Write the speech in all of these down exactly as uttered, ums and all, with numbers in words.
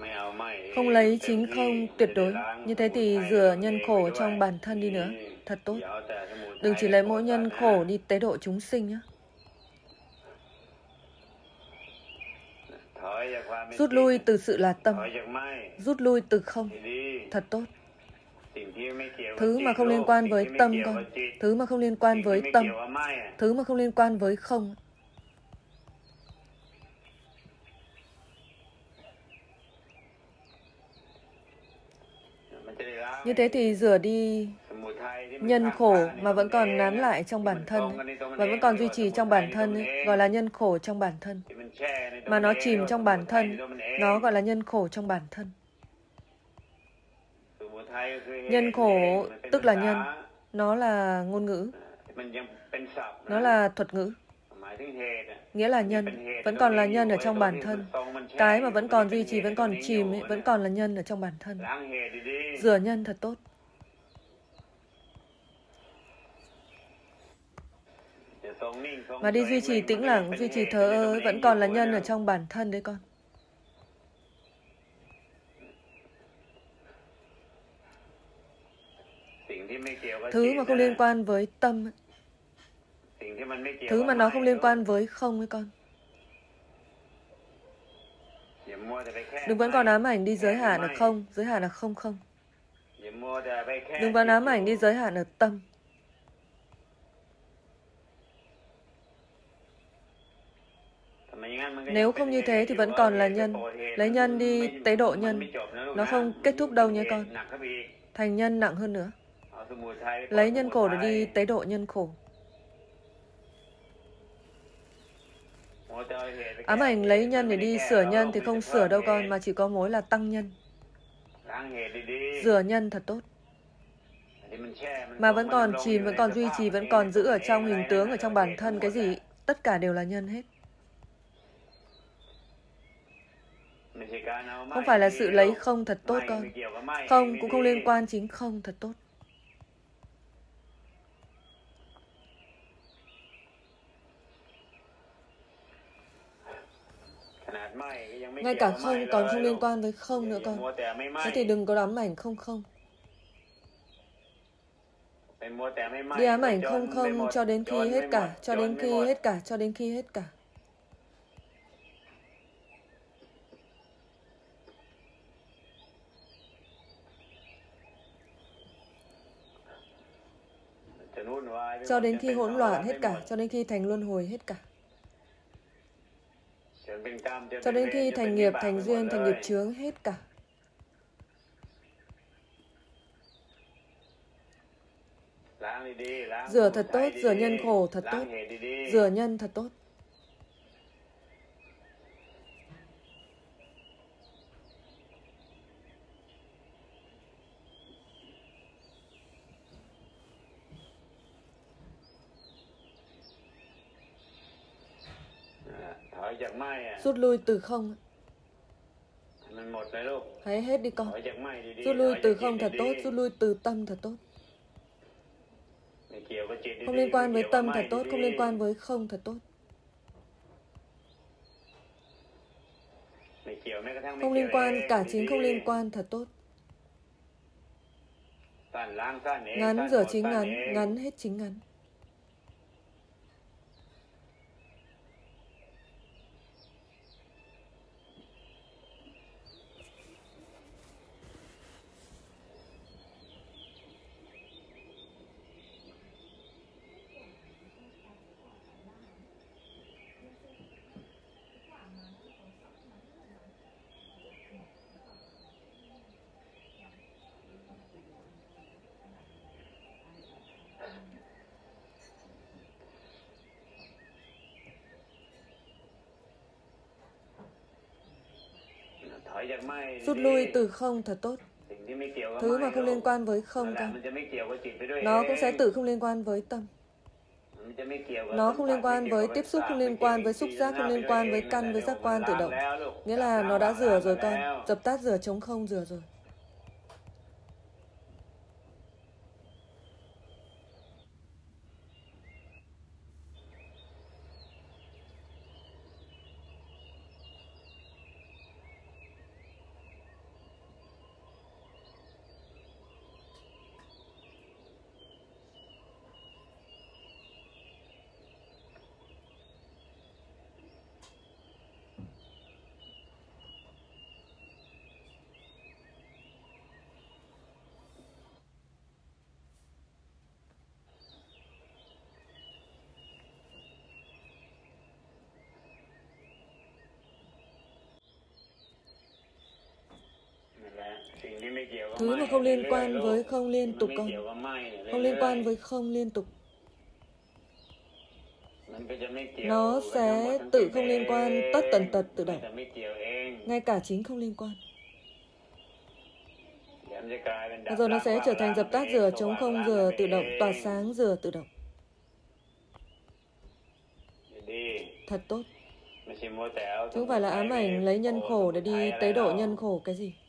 Không lấy chính không tuyệt đối. Như thế thì rửa nhân khổ trong bản thân đi nữa. Thật tốt. Đừng chỉ lấy mỗi nhân khổ đi tế độ chúng sinh nhé. Rút lui từ sự là tâm. Rút lui từ không. Thật tốt. Thứ mà không liên quan với tâm con. Thứ mà không liên quan với tâm. Thứ mà không liên quan với không. Như thế thì rửa đi nhân khổ mà vẫn còn nán lại trong bản thân ấy, và vẫn còn duy trì trong bản thân ấy, gọi là nhân khổ trong bản thân. Mà nó chìm trong bản thân, nó gọi là nhân khổ trong bản thân. Nhân khổ tức là nhân, nó là ngôn ngữ, nó là thuật ngữ. Nghĩa là nhân, vẫn còn là nhân ở trong bản thân. Cái mà vẫn còn duy trì, vẫn còn chìm ấy, vẫn còn là nhân ở trong bản thân. Rửa nhân thật tốt. Mà đi duy trì tĩnh lặng, duy trì thờ ơ ấy, vẫn còn là nhân ở trong bản thân đấy con. Thứ mà không liên quan với tâm ấy, thứ mà nó không liên quan với không ấy con. Đừng vẫn còn ám ảnh đi giới hạn ở không, giới hạn ở không không. Đừng vẫn ám ảnh đi giới hạn ở tâm. Nếu không như thế thì vẫn còn là nhân. Lấy nhân đi tế độ nhân. Nó không kết thúc đâu nhé con. Thành nhân nặng hơn nữa. Lấy nhân khổ để đi tế độ nhân khổ. Ám ảnh lấy nhân để đi sửa nhân thì không sửa đâu con, mà chỉ có mối là tăng nhân. Rửa nhân thật tốt. Mà vẫn còn chìm, vẫn còn duy trì, vẫn còn giữ ở trong hình tướng, ở trong bản thân cái gì, tất cả đều là nhân hết. Không phải là sự lấy không thật tốt con. Không cũng không liên quan chính không thật tốt. Ngay cả không còn không liên quan với không nữa con. Thế thì đừng có ám ảnh không không. Đi ám ảnh không không cho đến khi hết cả, cho đến khi hết cả, cho đến khi hết cả. Cho đến khi hỗn loạn hết cả, cho đến khi thành luân hồi hết cả. Cho đến khi thành nghiệp, thành duyên, thành nghiệp chướng hết cả. Rửa thật tốt, rửa nhân khổ thật tốt. Rửa nhân thật tốt. Rút lui từ không. Hãy hết đi con. Rút lui từ không thật tốt, rút lui từ tâm thật tốt. Không liên quan với tâm thật tốt, không liên quan với không thật tốt. Không liên quan, cả chính không liên quan thật tốt. Ngắn rửa chính ngắn, ngắn hết chính ngắn. Rút lui từ không thật tốt. Thứ mà không liên quan với không con. Nó cũng sẽ tự không liên quan với tâm. Nó không liên quan với tiếp xúc, không liên quan với xúc giác, không liên quan với căn, với giác quan tự động. Nghĩa là nó đã rửa rồi con. Dập tắt rửa, trống không rửa rồi. Thứ mà không liên quan với không liên tục con. Không liên quan với không liên tục. Nó sẽ tự không liên quan tất tần tật tự động. Ngay cả chính không liên quan. Và rồi nó sẽ trở thành dập tắt rửa, trống không rửa, tự động, tỏa sáng rửa, tự động. Thật tốt. Chứ không phải là ám ảnh lấy nhân khổ để đi tế độ nhân khổ cái gì.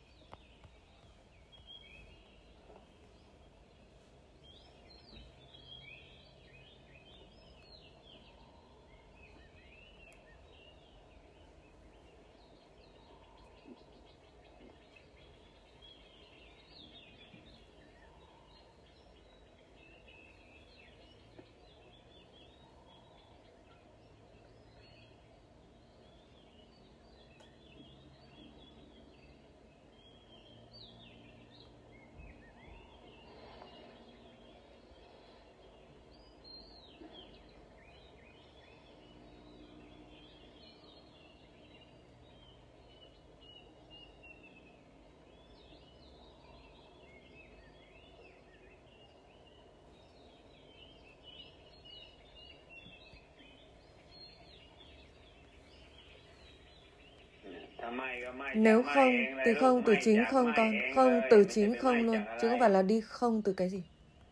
Nếu không thì không từ chính không con. Không từ chính không luôn. Chứ không phải là đi không từ cái gì.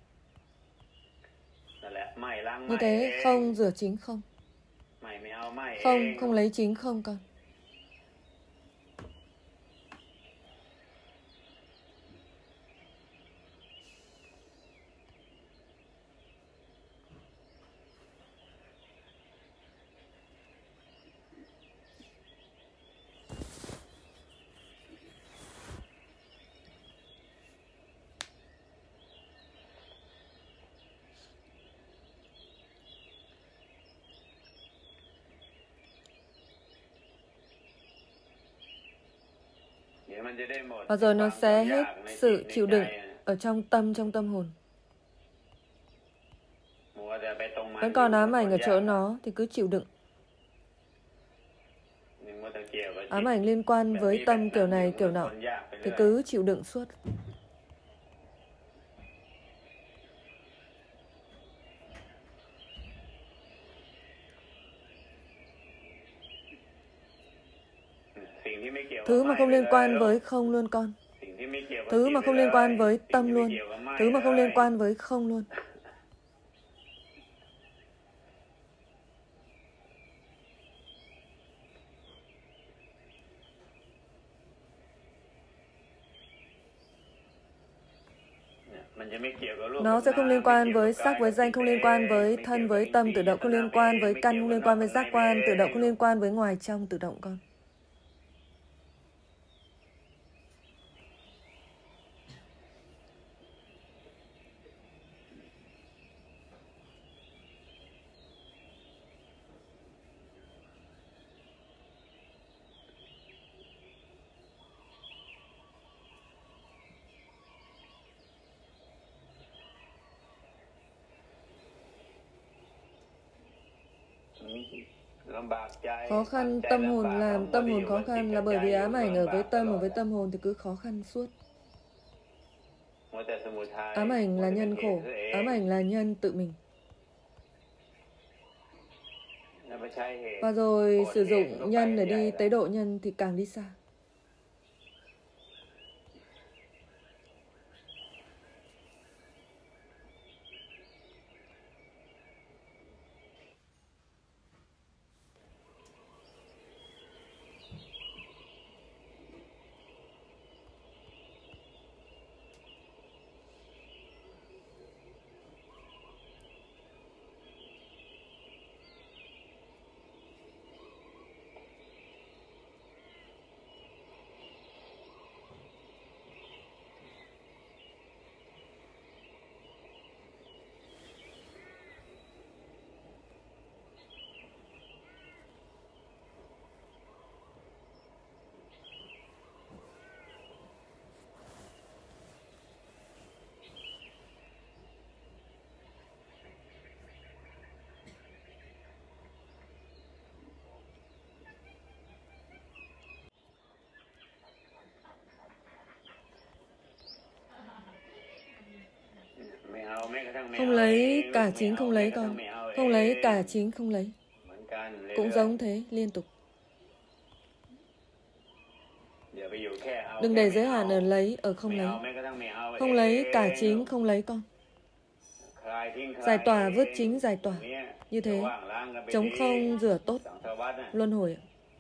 Như thế không rửa chính không. Không, không lấy chính không con. Và rồi nó sẽ hết sự chịu đựng ở trong tâm, trong tâm hồn. Vẫn còn ám ảnh ở chỗ nó thì cứ chịu đựng. Ám ảnh liên quan với tâm kiểu này kiểu nọ thì cứ chịu đựng suốt. Thứ mà không liên quan với không luôn con. Thứ mà không liên quan với tâm luôn. Thứ mà không liên quan với không luôn. Nó sẽ không liên quan với sắc, với danh, không liên quan với thân, với tâm tự động, không liên quan với căn, không liên quan với giác quan tự động, không liên quan với ngoài trong tự động con. Khó khăn tâm hồn làm tâm hồn khó khăn là bởi vì ám ảnh ở với tâm, ở với tâm hồn thì cứ khó khăn suốt. Ám ảnh là nhân khổ, ám ảnh là nhân tự mình. Và rồi sử dụng nhân để đi tế độ nhân thì càng đi xa. Không lấy cả chính không lấy con. Không lấy cả chính không lấy. Cũng giống thế, liên tục. Đừng để giới hạn ở lấy, ở không lấy. Không lấy cả chính không lấy con. Giải tỏa vứt chính giải tỏa. Như thế, trống không rửa tốt, luân hồi.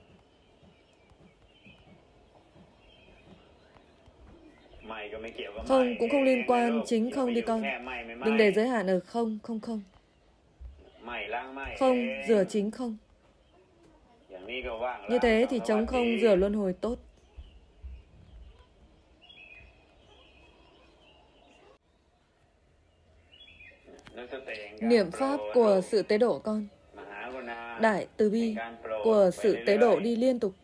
Không cũng không liên quan, chính không đi con. Đừng để giới hạn ở không, không không. Không rửa chính không. Như thế thì trống không rửa luân hồi tốt. Niệm pháp của sự tế độ con. Đại từ bi của sự tế độ đi liên tục.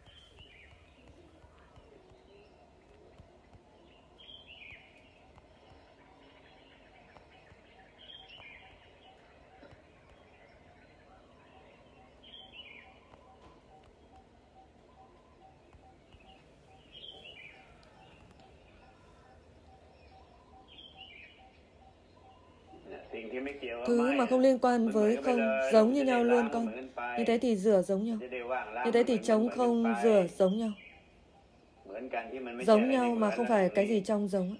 Thứ mà không liên quan với không giống như nhau luôn con. Như thế thì rửa giống nhau. Như thế thì trống không rửa giống nhau. Giống nhau mà không phải cái gì trong giống.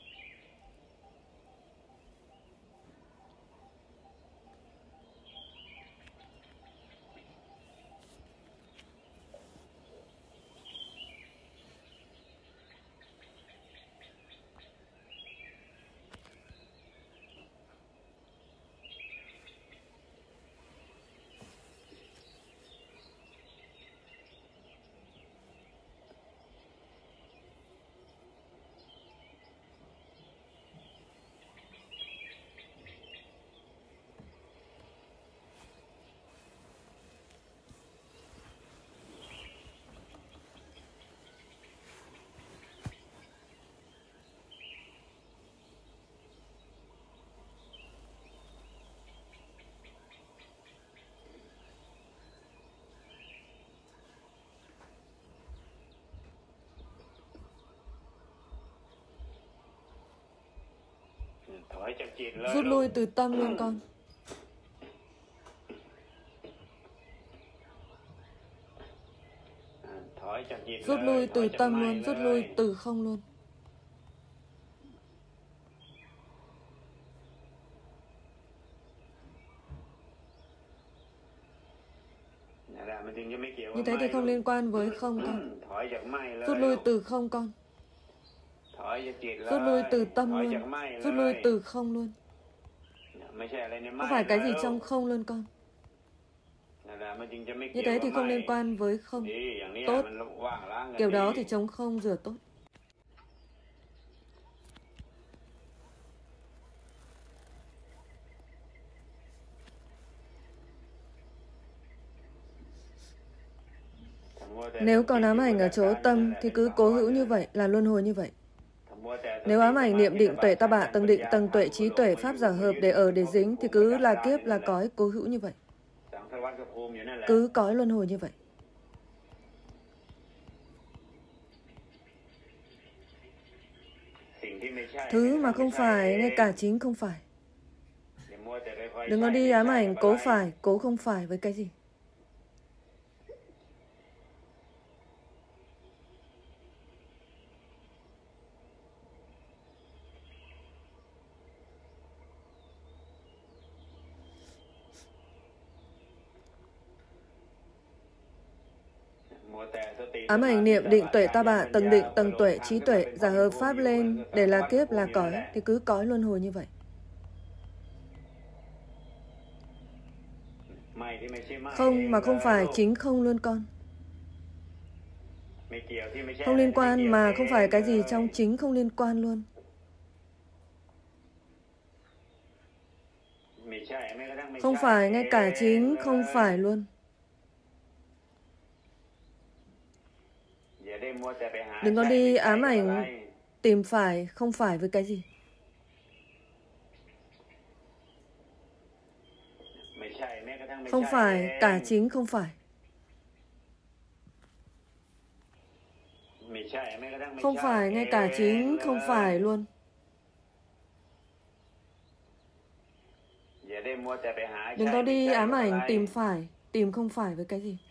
Rút lui từ tâm luôn con. Rút lui từ tâm luôn, rút lui từ không luôn. Như thế thì không liên quan với không con. Rút lui từ không con. Rút lui từ tâm luôn. Rút lui từ không luôn. Không phải cái gì trong không luôn con. Như thế thì không liên quan với không. Tốt. Kiểu đó thì trống không rửa tốt. Nếu còn ám ảnh ở chỗ tâm thì cứ cố hữu như vậy, là luân hồi như vậy. Nếu ám ảnh niệm định tuệ ta bạ, tầng định tầng tuệ trí tuệ pháp giả hợp để ở để dính thì cứ là kiếp là cõi cố hữu như vậy. Cứ cõi luân hồi như vậy. Thứ mà không phải, ngay cả chính không phải. Đừng có đi ám ảnh cố phải, cố không phải với cái gì. Ám ảnh niệm định tuệ ta bạ, tầng định tầng tuệ trí tuệ giả hợp pháp lên để là kiếp là cõi thì cứ cõi luân hồi như vậy. Không mà không phải chính không luôn con. Không liên quan mà không phải cái gì trong chính không liên quan luôn. Không phải ngay cả chính không phải luôn. Đừng có đi ám ảnh tìm phải, không phải với cái gì. Không phải, cả chính không phải. Không phải, ngay cả chính không phải luôn. Đừng có đi ám ảnh tìm phải, tìm không phải với cái gì.